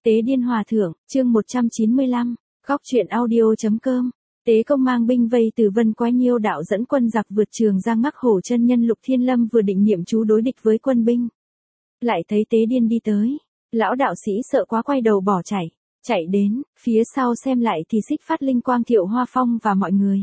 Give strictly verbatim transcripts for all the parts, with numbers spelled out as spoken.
Tế Điên Hòa Thượng, chương một trăm chín mươi lăm, góc truyện audio.com. Tế Công mang binh vây Từ Vân Quái Nhiêu đạo dẫn quân giặc vượt Trường Giang Mắc Hổ chân nhân Lục Thiên Lâm vừa định niệm chú đối địch với quân binh. Lại thấy Tế Điên đi tới, lão đạo sĩ sợ quá quay đầu bỏ chạy, chạy đến, phía sau xem lại thì Xích Phát Linh Quang Thiệu Hoa Phong và mọi người.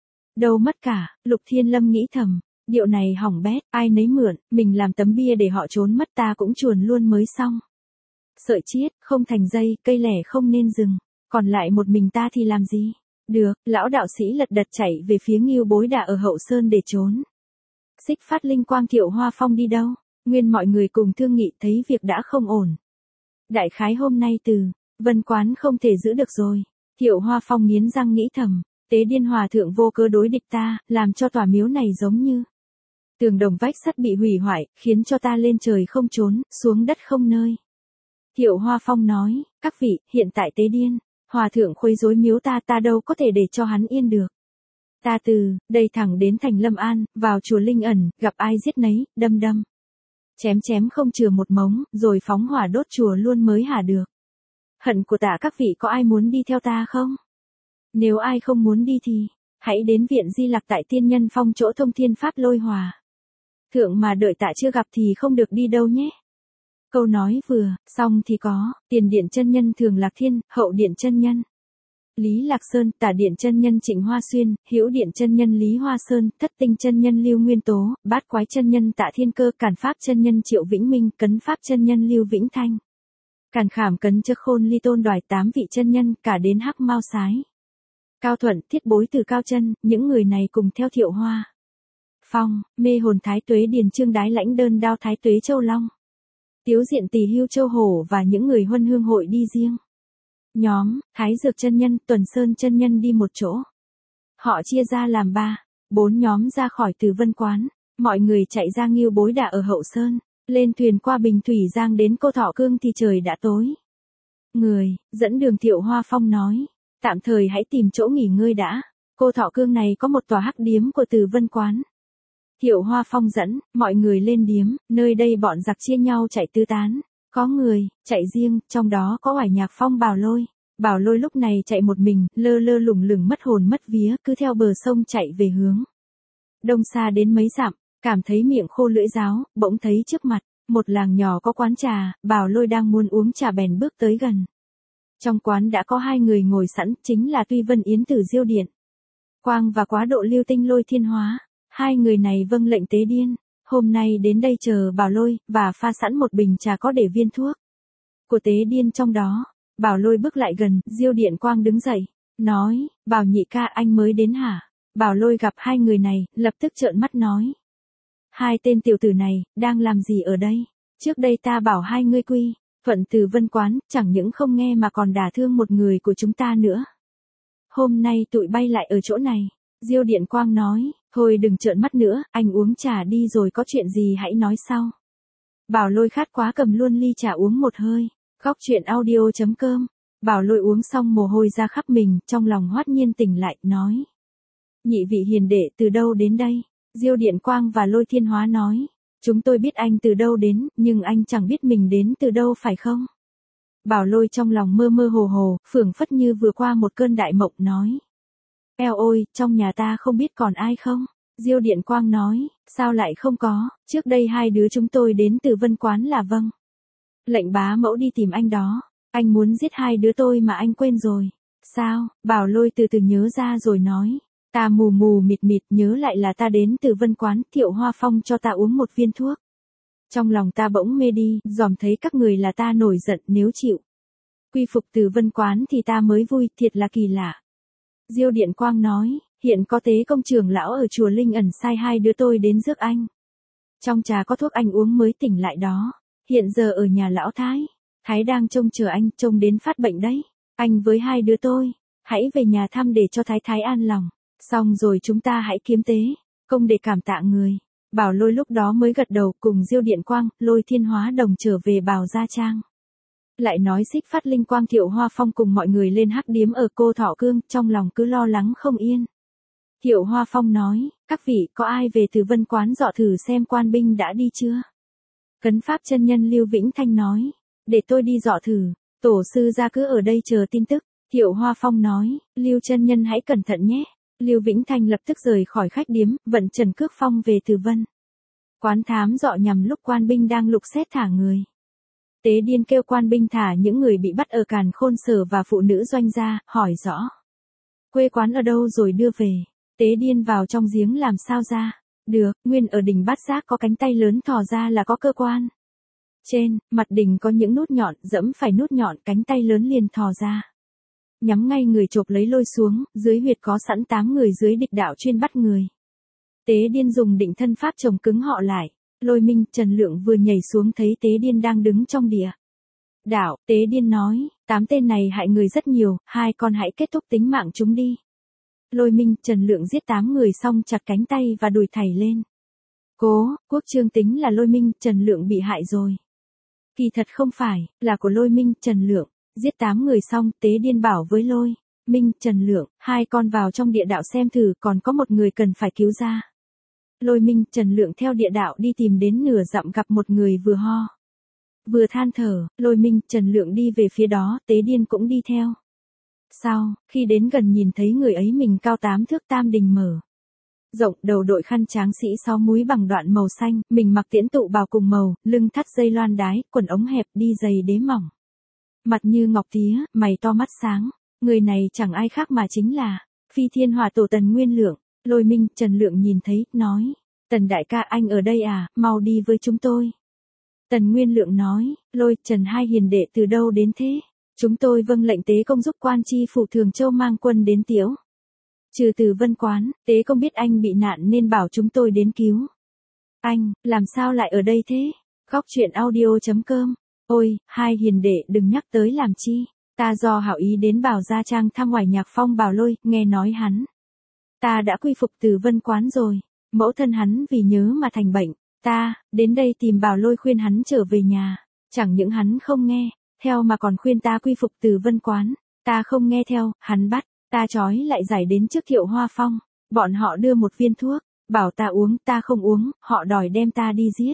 Đâu mất cả, Lục Thiên Lâm nghĩ thầm, điệu này hỏng bét, ai nấy mượn, mình làm tấm bia để họ trốn mất ta cũng chuồn luôn mới xong. Sợi chiết, không thành dây, cây lẻ không nên dừng, còn lại một mình ta thì làm gì? Được, lão đạo sĩ lật đật chạy về phía Ngưu Bối Đà ở Hậu Sơn để trốn. Xích Phát Linh Quang Thiệu Hoa Phong đi đâu? Nguyên mọi người cùng thương nghị thấy việc đã không ổn. Đại khái hôm nay Từ Vân Quán không thể giữ được rồi. Thiệu Hoa Phong nghiến răng nghĩ thầm, Tế Điên Hòa Thượng vô cớ đối địch ta, làm cho tòa miếu này giống như tường đồng vách sắt bị hủy hoại, khiến cho ta lên trời không trốn, xuống đất không nơi. Thiệu Hoa Phong nói, các vị, hiện tại Tế Điên Hòa Thượng khuấy rối miếu ta, ta đâu có thể để cho hắn yên được. Ta từ đây thẳng đến thành Lâm An, vào chùa Linh Ẩn, gặp ai giết nấy, đâm đâm. Chém chém không chừa một mống, rồi phóng hỏa đốt chùa luôn mới hả được. Hận của tạ các vị có ai muốn đi theo ta không? Nếu ai không muốn đi thì, hãy đến viện Di Lặc tại Tiên Nhân Phong chỗ thông thiên pháp lôi hòa. Thượng mà đợi tạ chưa gặp thì không được đi đâu nhé. Câu nói vừa, xong thì có, Tiền Điện chân nhân Thường Lạc Thiên, Hậu Điện chân nhân Lý Lạc Sơn, Tả Điện chân nhân Trịnh Hoa Xuyên, Hữu Điện chân nhân Lý Hoa Sơn, Thất Tinh chân nhân Lưu Nguyên Tố, Bát Quái chân nhân Tạ Thiên Cơ, Càn Pháp chân nhân Triệu Vĩnh Minh, Cấn Pháp chân nhân Lưu Vĩnh Thanh, Càn Khảm Cấn Chơ Khôn Ly Tôn Đoài tám vị chân nhân, cả đến Hắc Mao Sái, Cao Thuận, Thiết Bối Từ Cao Chân, những người này cùng theo Thiệu Hoa Phong, Mê Hồn Thái Tuế Điền Trương Đái Lãnh Đơn Đao Thái Tuế Châu Long, Tiếu Diện Tỳ Hưu Châu Hổ và những người Huân Hương hội đi riêng. Nhóm, Thái Dược chân nhân, Tuần Sơn chân nhân đi một chỗ. Họ chia ra làm ba, bốn nhóm ra khỏi Từ Vân Quán, mọi người chạy ra Ngưu Bối Đà ở Hậu Sơn, lên thuyền qua Bình Thủy Giang đến Cô Thọ Cương thì trời đã tối. Người, dẫn đường Thiệu Hoa Phong nói, tạm thời hãy tìm chỗ nghỉ ngơi đã, Cô Thọ Cương này có một tòa hắc điếm của Từ Vân Quán. Thiệu Hoa Phong dẫn, mọi người lên điếm, nơi đây bọn giặc chia nhau chạy tứ tán. Có người, chạy riêng, trong đó có Oải Nhạc Phong Bảo Lôi. Bảo Lôi lúc này chạy một mình, lơ lơ lủng lửng mất hồn mất vía, cứ theo bờ sông chạy về hướng đông xa đến mấy dặm, cảm thấy miệng khô lưỡi giáo, bỗng thấy trước mặt, một làng nhỏ có quán trà, Bảo Lôi đang muốn uống trà bèn bước tới gần. Trong quán đã có hai người ngồi sẵn, chính là Tuy Vân Yến Tử Diêu Điện Quang và Quá Độ Lưu Tinh Lôi Thiên Hóa. Hai người này vâng lệnh Tế Điên, hôm nay đến đây chờ Bảo Lôi, và pha sẵn một bình trà có để viên thuốc của Tế Điên trong đó. Bảo Lôi bước lại gần, Diêu Điện Quang đứng dậy, nói, Bảo nhị ca anh mới đến hả? Bảo Lôi gặp hai người này, lập tức trợn mắt nói, hai tên tiểu tử này, đang làm gì ở đây? Trước đây ta bảo hai ngươi quy thuận Từ Vân Quán, chẳng những không nghe mà còn đả thương một người của chúng ta nữa. Hôm nay tụi bay lại ở chỗ này. Diêu Điện Quang nói, thôi đừng trợn mắt nữa, anh uống trà đi rồi có chuyện gì hãy nói sau. Bảo Lôi khát quá cầm luôn ly trà uống một hơi. Góc truyện audio.com. Bảo Lôi uống xong mồ hôi ra khắp mình, trong lòng hoát nhiên tỉnh lại, nói, nhị vị hiền đệ từ đâu đến đây? Diêu Điện Quang và Lôi Thiên Hóa nói, chúng tôi biết anh từ đâu đến, nhưng anh chẳng biết mình đến từ đâu phải không? Bảo Lôi trong lòng mơ mơ hồ hồ, phảng phất như vừa qua một cơn đại mộng, nói, eo ôi, trong nhà ta không biết còn ai không? Diêu Điện Quang nói, sao lại không có, trước đây hai đứa chúng tôi đến Từ Vân Quán là vâng. Lệnh bá mẫu đi tìm anh đó, anh muốn giết hai đứa tôi mà anh quên rồi. Sao? Bảo Lôi từ từ nhớ ra rồi nói, ta mù mù mịt mịt nhớ lại là ta đến Từ Vân Quán, Thiệu Hoa Phong cho ta uống một viên thuốc. Trong lòng ta bỗng mê đi, dòm thấy các người là ta nổi giận, nếu chịu quy phục Từ Vân Quán thì ta mới vui, thiệt là kỳ lạ. Diêu Điện Quang nói, hiện có Tế Công trưởng lão ở chùa Linh Ẩn sai hai đứa tôi đến rước anh. Trong trà có thuốc anh uống mới tỉnh lại đó. Hiện giờ ở nhà lão Thái, Thái đang trông chờ anh, trông đến phát bệnh đấy. Anh với hai đứa tôi, hãy về nhà thăm để cho Thái Thái an lòng. Xong rồi chúng ta hãy kiếm Tế Công để cảm tạ người. Bảo Lôi lúc đó mới gật đầu, cùng Diêu Điện Quang, Lôi Thiên Hóa đồng trở về Bảo Gia Trang. Lại nói Xích Phát Linh Quang Thiệu Hoa Phong cùng mọi người lên hắc điếm ở Cô Thọ Cương, trong lòng cứ lo lắng không yên. Thiệu Hoa Phong nói, các vị có ai về Từ Vân Quán dọ thử xem quan binh đã đi chưa? Cấn Pháp chân nhân Lưu Vĩnh Thanh nói, để tôi đi dọ thử. Tổ sư gia cứ ở đây chờ tin tức. Thiệu Hoa Phong nói, Lưu chân nhân hãy cẩn thận nhé. Lưu Vĩnh Thanh lập tức rời khỏi khách điếm, vận Trần Cước Phong về Từ Vân. Quán thám dọ nhằm lúc quan binh đang lục xét thả người. Tế Điên kêu quan binh thả những người bị bắt ở Càn Khôn Sở và phụ nữ doanh gia, hỏi rõ. Quê quán ở đâu rồi đưa về. Tế Điên vào trong giếng làm sao ra. Được, nguyên ở đỉnh Bát Giác có cánh tay lớn thò ra là có cơ quan. Trên, mặt đỉnh có những nút nhọn, dẫm phải nút nhọn, cánh tay lớn liền thò ra. Nhắm ngay người chộp lấy lôi xuống, dưới huyệt có sẵn tám người dưới địch đạo chuyên bắt người. Tế Điên dùng định thân pháp chồng cứng họ lại. Lôi Minh, Trần Lượng vừa nhảy xuống thấy Tế Điên đang đứng trong địa đạo. Tế Điên nói, tám tên này hại người rất nhiều, hai con hãy kết thúc tính mạng chúng đi. Lôi Minh, Trần Lượng giết tám người xong chặt cánh tay và đùi thảy lên. Cố, Quốc Trương tính là Lôi Minh, Trần Lượng bị hại rồi. Kỳ thật không phải, là của Lôi Minh, Trần Lượng. Giết tám người xong, Tế Điên bảo với Lôi Minh, Trần Lượng, hai con vào trong địa đạo xem thử, còn có một người cần phải cứu ra. Lôi Minh, Trần Lượng theo địa đạo đi tìm đến nửa dặm gặp một người vừa ho, vừa than thở. Lôi Minh, Trần Lượng đi về phía đó, Tế Điên cũng đi theo. Sau, khi đến gần nhìn thấy người ấy mình cao tám thước tam đình mở rộng, đầu đội khăn tráng sĩ sáu múi bằng đoạn màu xanh, mình mặc tiễn tụ bào cùng màu, lưng thắt dây loan đái, quần ống hẹp, đi giày đế mỏng. Mặt như ngọc tía, mày to mắt sáng. Người này chẳng ai khác mà chính là Phi Thiên Hỏa Tổ Tần Nguyên Lượng. Lôi Minh, Trần Lượng nhìn thấy, nói, Tần đại ca anh ở đây à, mau đi với chúng tôi. Tần Nguyên Lượng nói, Lôi, Trần hai hiền đệ từ đâu đến thế? Chúng tôi vâng lệnh Tế Công giúp quan chi phủ Thường Châu mang quân đến Tiễu Trừ Từ Vân quán. Tế Công biết anh bị nạn nên bảo chúng tôi đến cứu anh. Làm sao lại ở đây thế? Góc truyện audio chấm com. Ôi, hai hiền đệ đừng nhắc tới làm chi. Ta do hảo ý đến Bảo Gia Trang thăm ngoài Nhạc Phong Bảo Lôi, nghe nói hắn ta đã quy phục Từ Vân quán rồi. Mẫu thân hắn vì nhớ mà thành bệnh. Ta, đến đây tìm Bảo Lôi khuyên hắn trở về nhà. Chẳng những hắn không nghe theo mà còn khuyên ta quy phục Từ Vân quán. Ta không nghe theo, hắn bắt ta trói lại giải đến trước Thiệu Hoa Phong. Bọn họ đưa một viên thuốc, bảo ta uống, ta không uống, họ đòi đem ta đi giết.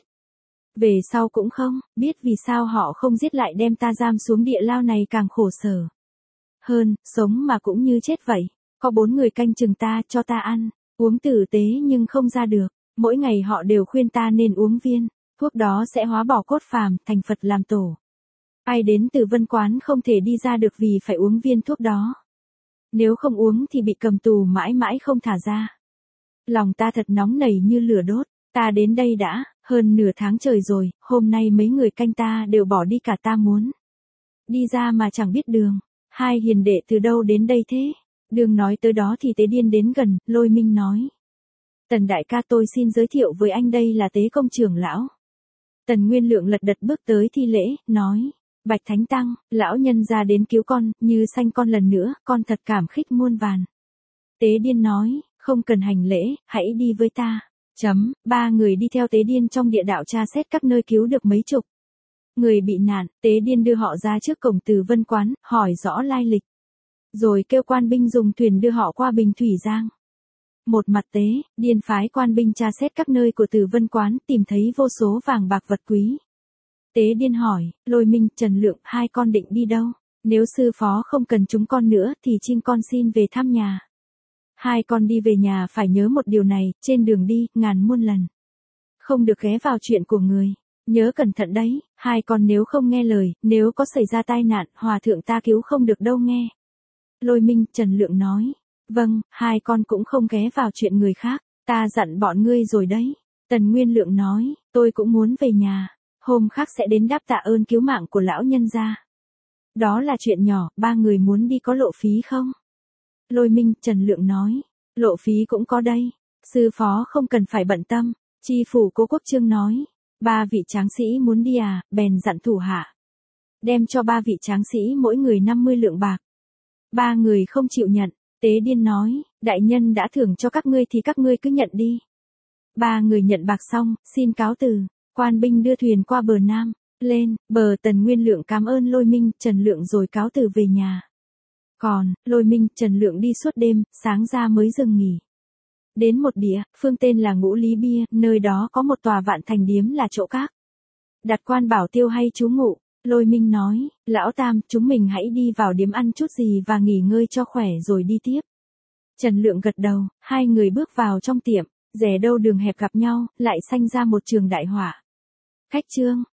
Về sau cũng không biết vì sao họ không giết lại đem ta giam xuống địa lao này càng khổ sở hơn, sống mà cũng như chết vậy. Có bốn người canh chừng ta, cho ta ăn uống tử tế nhưng không ra được. Mỗi ngày họ đều khuyên ta nên uống viên thuốc đó sẽ hóa bỏ cốt phàm, thành Phật làm tổ. Ai đến Từ Vân quán không thể đi ra được vì phải uống viên thuốc đó. Nếu không uống thì bị cầm tù mãi mãi không thả ra. Lòng ta thật nóng nảy như lửa đốt. Ta đến đây đã hơn nửa tháng trời rồi, hôm nay mấy người canh ta đều bỏ đi cả, ta muốn đi ra mà chẳng biết đường. Hai hiền đệ từ đâu đến đây thế? Đường nói tới đó thì Tế Điên đến gần. Lôi Minh nói, Tần đại ca, tôi xin giới thiệu với anh, đây là Tế Công trưởng lão. Tần Nguyên Lượng lật đật bước tới thi lễ, nói, Bạch Thánh Tăng, lão nhân ra đến cứu con, như sanh con lần nữa, con thật cảm khích muôn vàn. Tế Điên nói, không cần hành lễ, hãy đi với ta. Chấm, ba người đi theo Tế Điên trong địa đạo tra xét các nơi, cứu được mấy chục người bị nạn. Tế Điên đưa họ ra trước cổng Từ Vân quán, hỏi rõ lai lịch, rồi kêu quan binh dùng thuyền đưa họ qua Bình Thủy Giang. Một mặt Tế Điên phái quan binh tra xét các nơi của Từ Vân quán, tìm thấy vô số vàng bạc vật quý. Tế Điên hỏi, Lôi Minh, Trần Lượng, hai con định đi đâu? Nếu sư phó không cần chúng con nữa thì xin con xin về thăm nhà. Hai con đi về nhà phải nhớ một điều này, trên đường đi, ngàn muôn lần không được ghé vào chuyện của người. Nhớ cẩn thận đấy, hai con nếu không nghe lời, nếu có xảy ra tai nạn, hòa thượng ta cứu không được đâu nghe. Lôi Minh, Trần Lượng nói, vâng, hai con cũng không ghé vào chuyện người khác, ta dặn bọn ngươi rồi đấy. Tần Nguyên Lượng nói, tôi cũng muốn về nhà, hôm khác sẽ đến đáp tạ ơn cứu mạng của lão nhân gia. Đó là chuyện nhỏ, ba người muốn đi có lộ phí không? Lôi Minh, Trần Lượng nói, lộ phí cũng có đây, sư phó không cần phải bận tâm. Chi phủ Cố Quốc Trương nói, ba vị tráng sĩ muốn đi à, bèn dặn thủ hạ đem cho ba vị tráng sĩ mỗi người năm mươi lượng bạc. Ba người không chịu nhận. Tế Điên nói, đại nhân đã thưởng cho các ngươi thì các ngươi cứ nhận đi. Ba người nhận bạc xong, xin cáo từ. Quan binh đưa thuyền qua bờ Nam, lên bờ. Tần Nguyên Lượng cảm ơn Lôi Minh, Trần Lượng rồi cáo từ về nhà. Còn, Lôi Minh, Trần Lượng đi suốt đêm, sáng ra mới dừng nghỉ. Đến một địa phương tên là Ngũ Lý Bia, nơi đó có một tòa Vạn Thành điếm là chỗ các đặt quan bảo tiêu hay trú ngụ. Lôi Minh nói, lão Tam, chúng mình hãy đi vào điếm ăn chút gì và nghỉ ngơi cho khỏe rồi đi tiếp. Trần Lượng gật đầu, hai người bước vào trong tiệm, rẻ đâu đường hẹp gặp nhau, lại sanh ra một trường đại họa. Khách trương,